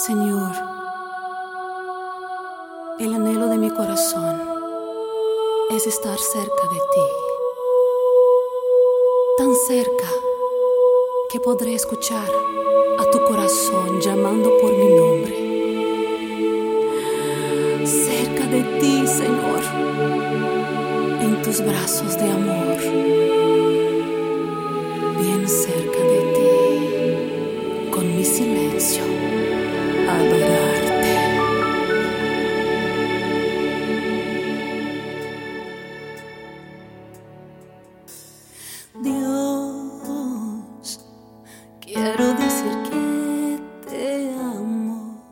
Señor, el anhelo de mi corazón es estar cerca de ti, tan cerca que podré escuchar a tu corazón llamando por mi nombre. Cerca de ti, Señor, en tus brazos de amor, bien cerca de ti, con mi silencio, adorarte. Dios, quiero decir que te amo,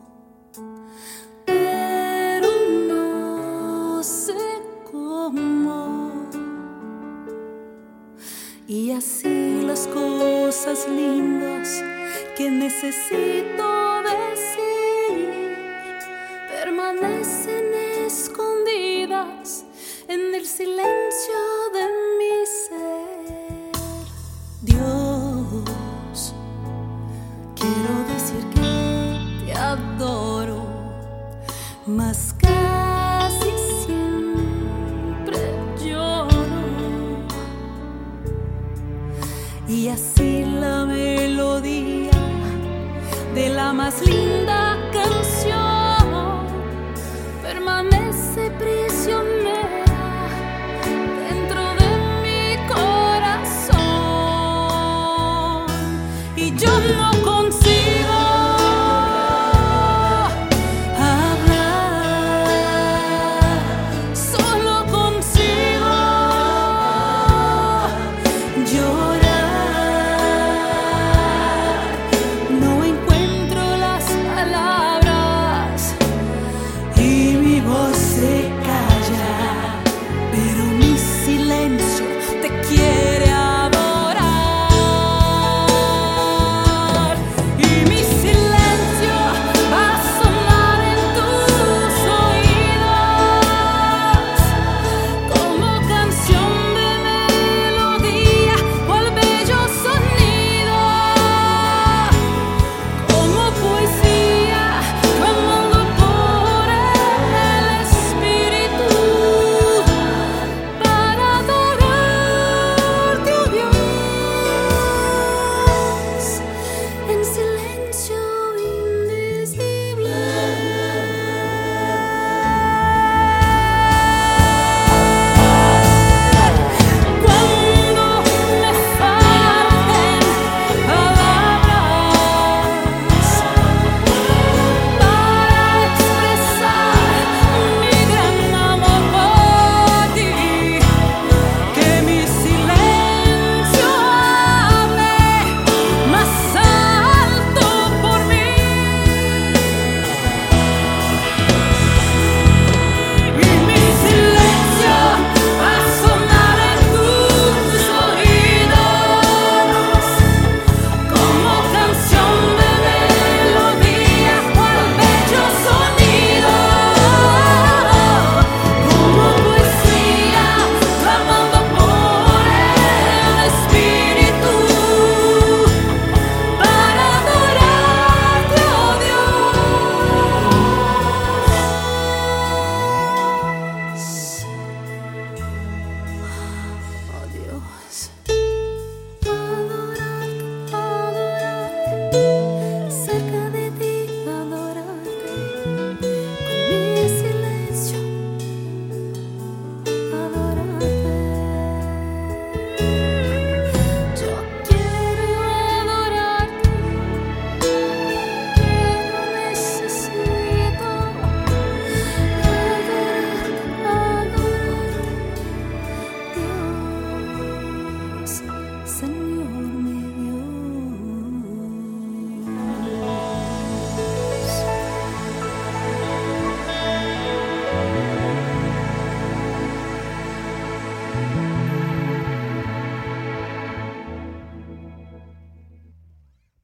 pero no sé cómo. Y así las cosas lindas que necesito decir permanecen escondidas en el silencio de mi ser. Dios, quiero decir que te adoro, mas casi siempre lloro. Y así la melodía de la más linda canción